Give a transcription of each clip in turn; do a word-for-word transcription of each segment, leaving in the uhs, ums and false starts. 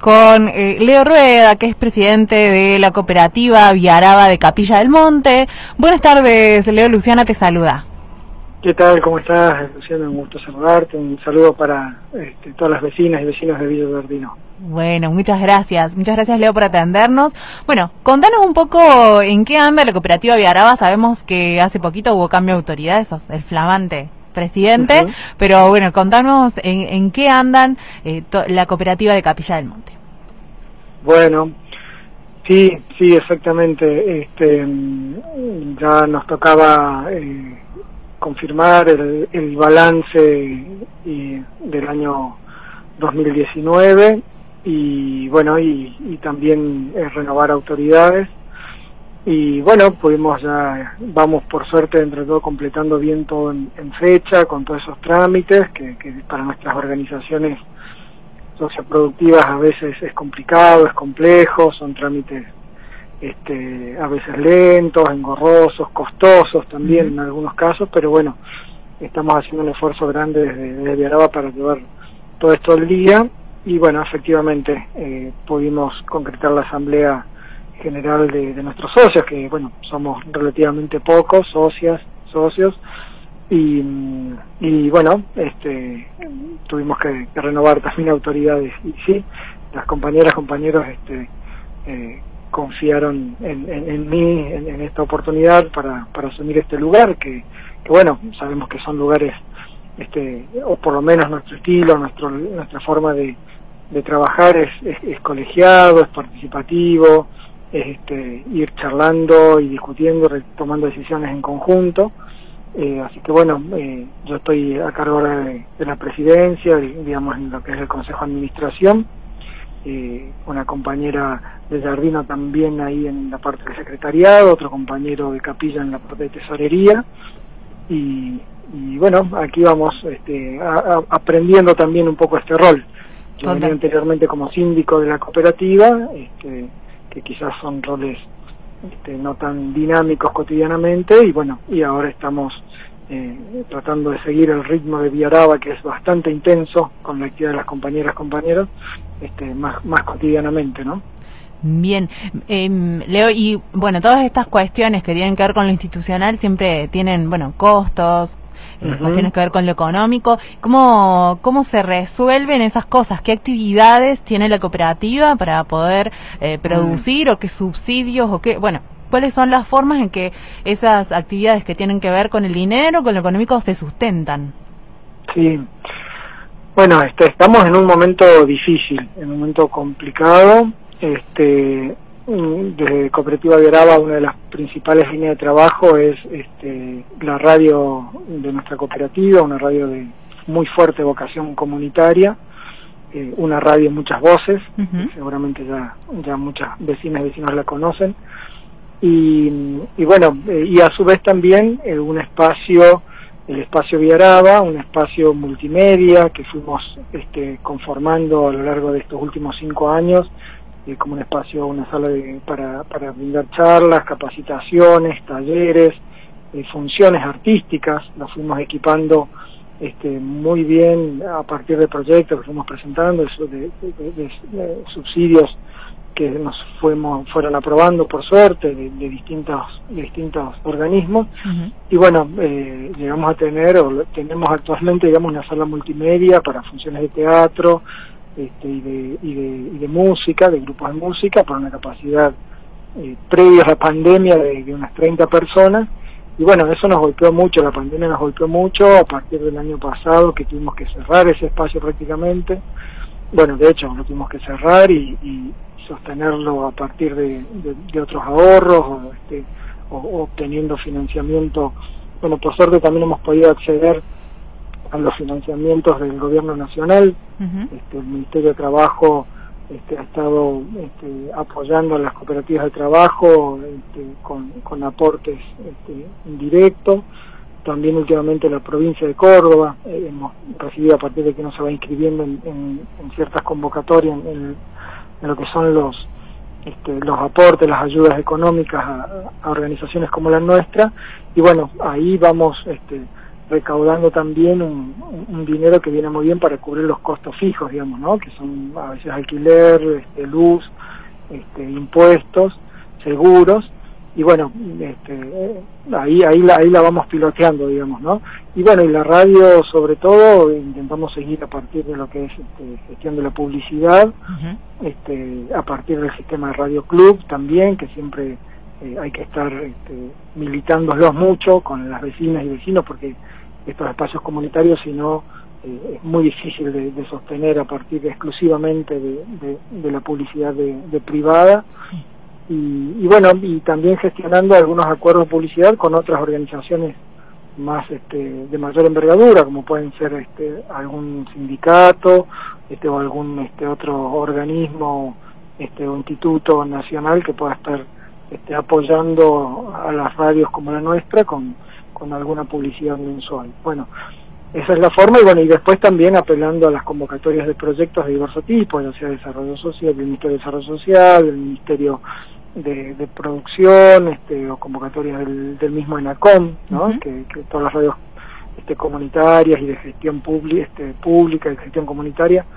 con eh, Leo Rueda, que es presidente de la cooperativa Viaraba de Capilla del Monte. Buenas tardes, Leo. Luciana te saluda. ¿Qué tal? ¿Cómo estás, Luciana? Un gusto saludarte. Un saludo para este, todas las vecinas y vecinos de Villa Dardino. Bueno, muchas gracias. Muchas gracias, Leo, por atendernos. Bueno, contanos un poco en qué anda la cooperativa Viaraba. Sabemos que hace poquito hubo cambio de autoridad, eso, el flamante presidente, uh-huh. Pero bueno, contanos en, en qué andan eh, to, la cooperativa de Capilla del Monte. Bueno, sí, sí, exactamente. Este, ya nos tocaba eh, confirmar el, el balance y, del año dos mil diecinueve y bueno, y, y también eh, renovar autoridades. Y bueno, pudimos ya, vamos por suerte entre todo completando bien todo en, en fecha, con todos esos trámites, que, que para nuestras organizaciones socioproductivas a veces es complicado, es complejo, son trámites este, a veces lentos, engorrosos, costosos también en algunos casos, pero bueno, estamos haciendo un esfuerzo grande desde, desde Viaraba para llevar todo esto al día, y bueno, efectivamente eh, pudimos concretar la asamblea general de, de nuestros socios, que bueno, somos relativamente pocos, socias, socios, y, y bueno, este tuvimos que, que renovar también autoridades, y sí, las compañeras, compañeros este eh, confiaron en, en, en mí, en, en esta oportunidad para, para asumir este lugar, que, que bueno, sabemos que son lugares, este o por lo menos nuestro estilo, nuestro nuestra forma de, de trabajar es, es, es colegiado, es participativo, Este, ir charlando y discutiendo, tomando decisiones en conjunto, eh, así que bueno, eh, yo estoy a cargo ahora de, de la presidencia, digamos en lo que es el Consejo de Administración, eh, una compañera de Dardino también ahí en la parte del secretariado, otro compañero de Capilla en la parte de tesorería, y, y bueno, aquí vamos este, a, a, aprendiendo también un poco este rol. Yo venía anteriormente como síndico de la cooperativa, este, que quizás son roles este, no tan dinámicos cotidianamente, y bueno, y ahora estamos eh, tratando de seguir el ritmo de Viaraba, que es bastante intenso con la actividad de las compañeras, compañeros, este, más, más cotidianamente, ¿no? Bien, eh, Leo, y bueno, todas estas cuestiones que tienen que ver con lo institucional siempre tienen, bueno, costos, eh, uh-huh. cuestiones que ver con lo económico. ¿Cómo, cómo se resuelven esas cosas? ¿Qué actividades tiene la cooperativa para poder eh, producir, uh-huh. o qué subsidios, o qué, bueno, cuáles son las formas en que esas actividades que tienen que ver con el dinero, con lo económico, se sustentan? Sí, bueno, este, estamos en un momento difícil, en un momento complicado. Este, desde Cooperativa Viaraba, una de las principales líneas de trabajo es este, la radio de nuestra cooperativa, una radio de muy fuerte vocación comunitaria, eh, una radio muchas voces, uh-huh. seguramente ya, ya muchas vecinas y vecinos la conocen, y, y bueno, eh, y a su vez también eh, un espacio, el espacio Viaraba, un espacio multimedia que fuimos este, conformando a lo largo de estos últimos cinco años, Eh, como un espacio, una sala de, para, para brindar charlas, capacitaciones, talleres, eh, funciones artísticas. Las fuimos equipando este, muy bien a partir de proyectos que fuimos presentando, de, de, de, de, de subsidios que nos fuimos, fueron aprobando por suerte de, de distintos de distintos organismos. Uh-huh. Y bueno, eh, llegamos a tener, o tenemos actualmente, digamos, una sala multimedia para funciones de teatro, Este, y, de, y, de, y de música, de grupos de música, para una capacidad eh, previa a la pandemia de, de unas treinta personas, y bueno, eso nos golpeó mucho, la pandemia nos golpeó mucho a partir del año pasado, que tuvimos que cerrar ese espacio prácticamente. Bueno, de hecho lo tuvimos que cerrar y, y sostenerlo a partir de, de, de otros ahorros, o, este, o, o obteniendo financiamiento. Bueno, por suerte también hemos podido acceder a los financiamientos del gobierno nacional. Uh-huh. este, el Ministerio de Trabajo este, ha estado este, apoyando a las cooperativas de trabajo este, con, con aportes este, indirectos. También últimamente la provincia de Córdoba eh, hemos recibido, a partir de que uno se va inscribiendo en, en, en ciertas convocatorias en, en lo que son los este, los aportes, las ayudas económicas a, a organizaciones como la nuestra, y bueno, ahí vamos este, recaudando también un, un dinero que viene muy bien para cubrir los costos fijos, digamos, ¿no? Que son a veces alquiler, este, luz, este, impuestos, seguros, y bueno, este, ahí ahí la, ahí la vamos piloteando, digamos, ¿no? Y bueno, y la radio, sobre todo, intentamos seguir a partir de lo que es este, gestión de la publicidad, uh-huh. este, a partir del sistema de Radio Club también, que siempre eh, hay que estar este, militándolos mucho con las vecinas y vecinos, porque estos espacios comunitarios, si no, eh, es muy difícil de, de sostener a partir de, exclusivamente de, de, de la publicidad de, de privada. Sí. Y, y bueno, y también gestionando algunos acuerdos de publicidad con otras organizaciones más este, de mayor envergadura, como pueden ser este, algún sindicato este, o algún este, otro organismo este, o instituto nacional que pueda estar este, apoyando a las radios como la nuestra con, con alguna publicidad mensual. Bueno, esa es la forma, y bueno, y después también apelando a las convocatorias de proyectos de diverso tipo, ya sea Desarrollo Social, del Ministerio de Desarrollo Social, del Ministerio de, de Producción, este, o convocatorias del, del mismo ENACOM, ¿no? Uh-huh. que, que todas las radios este, comunitarias y de gestión publi, este, pública y gestión comunitaria,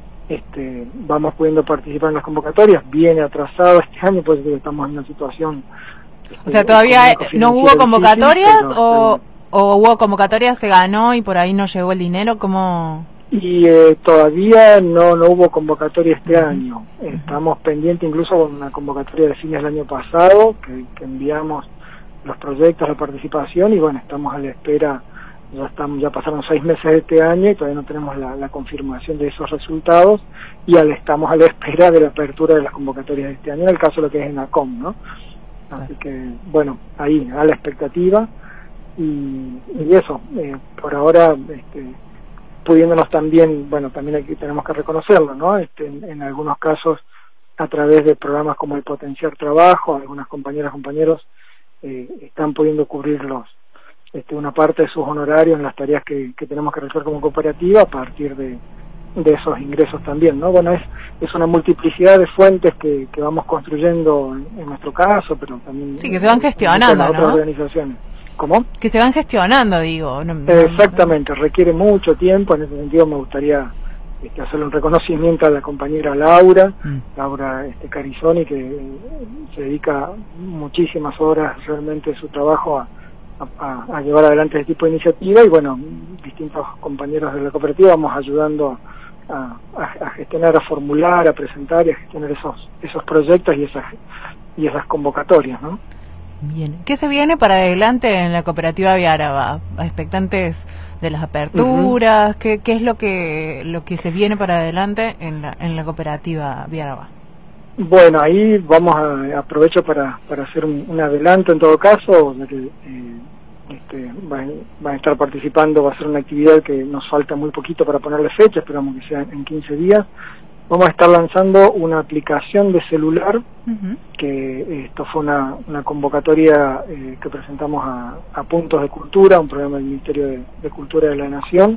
este, vamos pudiendo participar en las convocatorias. Viene atrasado este año, pues estamos en una situación... Este, o sea, todavía no hubo convocatorias, difícil, pero, o, pero, o hubo convocatorias, se ganó y por ahí no llegó el dinero, ¿cómo...? Y eh, todavía no no hubo convocatoria este uh-huh. año. Estamos pendientes incluso con una convocatoria de fines del año pasado, que, que enviamos los proyectos de participación, y bueno, estamos a la espera. Ya estamos ya pasaron seis meses de este año y todavía no tenemos la, la confirmación de esos resultados, y al, estamos a la espera de la apertura de las convocatorias de este año, en el caso de lo que es ENACOM, ¿no? Así que, bueno, ahí, a la expectativa, y, y eso, eh, por ahora... este pudiéndonos también, bueno, también aquí tenemos que reconocerlo, ¿no? Este, en, en algunos casos, a través de programas como el Potenciar Trabajo, algunas compañeras, compañeros eh, están pudiendo cubrir los, este, una parte de sus honorarios en las tareas que, que tenemos que realizar como cooperativa a partir de, de esos ingresos también, ¿no? Bueno, es, es una multiplicidad de fuentes que, que vamos construyendo en, en nuestro caso, pero también... Sí, que se van gestionando, ¿no? Otras organizaciones. ¿Cómo? Que se van gestionando, digo. No, no, Exactamente, requiere mucho tiempo. En ese sentido me gustaría este, hacerle un reconocimiento a la compañera Laura, mm. Laura este, Carizoni, que eh, se dedica muchísimas horas realmente de su trabajo a, a, a llevar adelante este tipo de iniciativa, y bueno, distintos compañeros de la cooperativa vamos ayudando a, a, a gestionar, a formular, a presentar y a gestionar esos, esos proyectos y esas, y esas convocatorias, ¿no? Bien. ¿Qué se viene para adelante en la cooperativa Viaraba? ¿Expectantes de las aperturas? Uh-huh. ¿Qué, qué es lo que lo que se viene para adelante en la, en la cooperativa Viaraba? Bueno, ahí vamos a aprovecho para, para hacer un, un adelanto en todo caso, de que eh, este, van, van a estar participando, va a ser una actividad que nos falta muy poquito para ponerle fecha, esperamos que sea en quince días. Vamos a estar lanzando una aplicación de celular, uh-huh. que esto fue una, una convocatoria eh, que presentamos a, a Puntos de Cultura, un programa del Ministerio de, de Cultura de la Nación,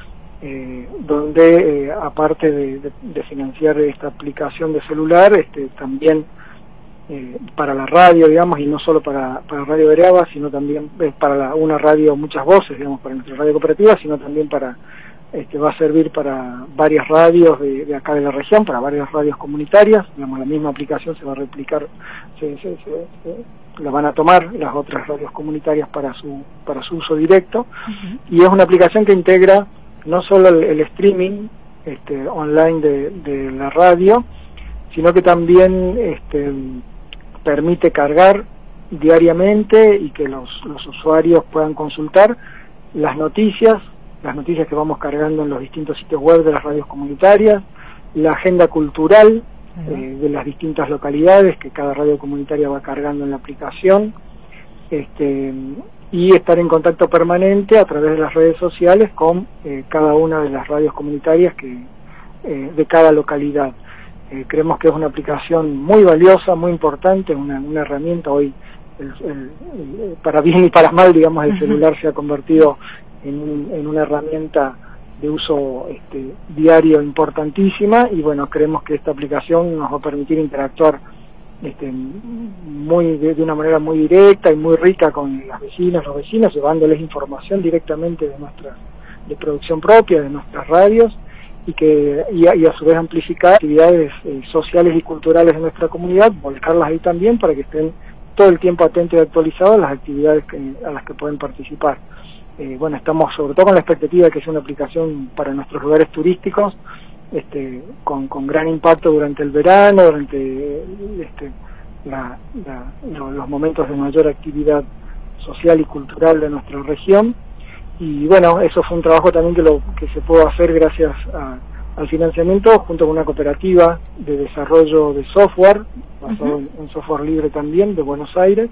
eh, donde eh, aparte de, de, de financiar esta aplicación de celular, este, también eh, para la radio, digamos, y no solo para, para Radio Viaraba, sino también eh, para la, una radio Muchas Voces, digamos, para nuestra radio cooperativa, sino también para... Este, va a servir para varias radios de, de acá de la región, para varias radios comunitarias, digamos, la misma aplicación se va a replicar, se, se, se, se la van a tomar las otras radios comunitarias para su para su uso directo, uh-huh. y es una aplicación que integra no solo el, el streaming este, online de, de la radio, sino que también este, permite cargar diariamente y que los, los usuarios puedan consultar las noticias, las noticias que vamos cargando en los distintos sitios web de las radios comunitarias, la agenda cultural uh-huh. eh, de las distintas localidades que cada radio comunitaria va cargando en la aplicación, este, y estar en contacto permanente a través de las redes sociales con eh, cada una de las radios comunitarias que eh, de cada localidad. Eh, creemos que es una aplicación muy valiosa, muy importante, una, una herramienta hoy, el, el, el, para bien y para mal, digamos, el celular se ha convertido En, un, en una herramienta de uso este, diario importantísima, y bueno, creemos que esta aplicación nos va a permitir interactuar este, muy de, de una manera muy directa y muy rica con las vecinas, los vecinos, llevándoles información directamente de nuestras de producción propia, de nuestras radios, y que y a, y a su vez amplificar actividades eh, sociales y culturales de nuestra comunidad, volcarlas ahí también para que estén todo el tiempo atentos y actualizados a las actividades que, a las que pueden participar. Eh, bueno, estamos sobre todo con la expectativa de que sea una aplicación para nuestros lugares turísticos, este, con, con gran impacto durante el verano, durante este, la, la, los momentos de mayor actividad social y cultural de nuestra región. Y bueno, eso fue un trabajo también que lo que se pudo hacer gracias a, al financiamiento junto con una cooperativa de desarrollo de software, basado uh-huh. en, en software libre también, de Buenos Aires.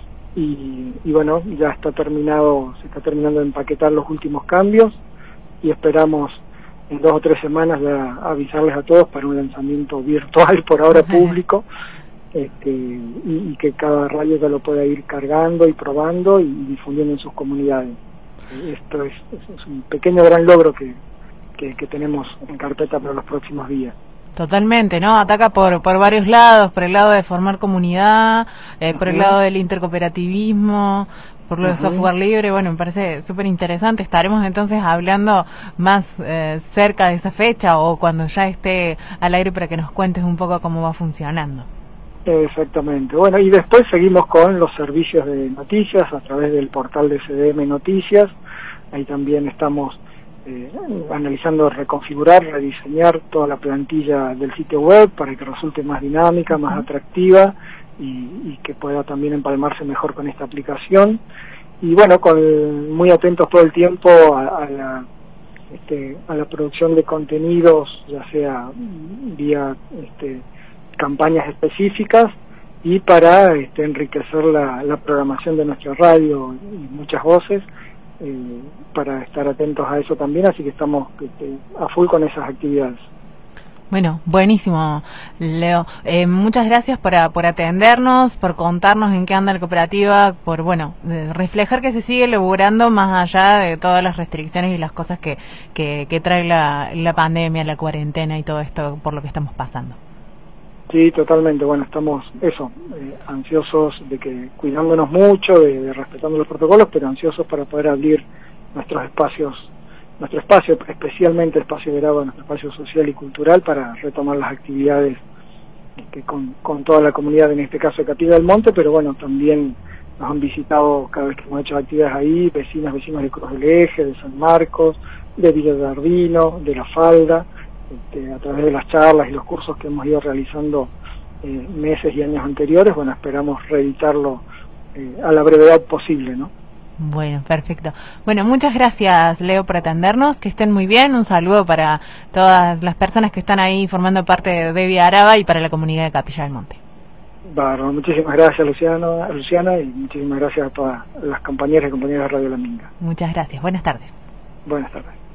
Y, y bueno, ya está terminado, se está terminando de empaquetar los últimos cambios y esperamos en dos o tres semanas ya avisarles a todos para un lanzamiento virtual, por ahora público, este, y, y que cada radio ya lo pueda ir cargando y probando y difundiendo en sus comunidades. Esto es, es un pequeño gran logro que, que, que tenemos en carpeta para los próximos días. Totalmente, ¿no? Ataca por por varios lados, por el lado de formar comunidad, eh, por el lado del intercooperativismo, por lo de software libre. Bueno, me parece súper interesante. Estaremos entonces hablando más eh, cerca de esa fecha o cuando ya esté al aire para que nos cuentes un poco cómo va funcionando. Exactamente. Bueno, y después seguimos con los servicios de noticias a través del portal de C D M Noticias. Ahí también estamos eh, analizando reconfigurar, rediseñar toda la plantilla del sitio web para que resulte más dinámica, más atractiva y, y que pueda también empalmarse mejor con esta aplicación. Y bueno, con muy atentos todo el tiempo a, a la este, a la producción de contenidos, ya sea vía este, campañas específicas y para este, enriquecer la, la programación de nuestra radio y muchas voces, eh, para estar atentos a eso también, así que estamos este, a full con esas actividades. Bueno, buenísimo, Leo. Eh, muchas gracias por, por atendernos, por contarnos en qué anda la cooperativa, por, bueno, reflejar que se sigue logrando más allá de todas las restricciones y las cosas que, que, que trae la, la pandemia, la cuarentena y todo esto por lo que estamos pasando. Sí, totalmente. Bueno, estamos, eso, eh, ansiosos de que, cuidándonos mucho, de, de respetando los protocolos, pero ansiosos para poder abrir nuestros espacios, nuestro espacio, especialmente el espacio de Veragua, nuestro espacio social y cultural, para retomar las actividades este, con, con toda la comunidad, en este caso de Capilla del Monte, pero bueno, también nos han visitado cada vez que hemos hecho actividades ahí, vecinas, vecinos de Cruz del Eje, de San Marcos, de Villa de Ardino, de La Falda, Este, a través de las charlas y los cursos que hemos ido realizando eh, meses y años anteriores. Bueno, esperamos reeditarlo eh, a la brevedad posible, ¿no? Bueno, perfecto. Bueno, muchas gracias, Leo, por atendernos, que estén muy bien, un saludo para todas las personas que están ahí formando parte de Vía Araba y para la comunidad de Capilla del Monte. Bueno, muchísimas gracias, Luciano, Luciana, y muchísimas gracias a todas las compañeras y compañeros de Radio La Minga. Muchas gracias, buenas tardes. Buenas tardes.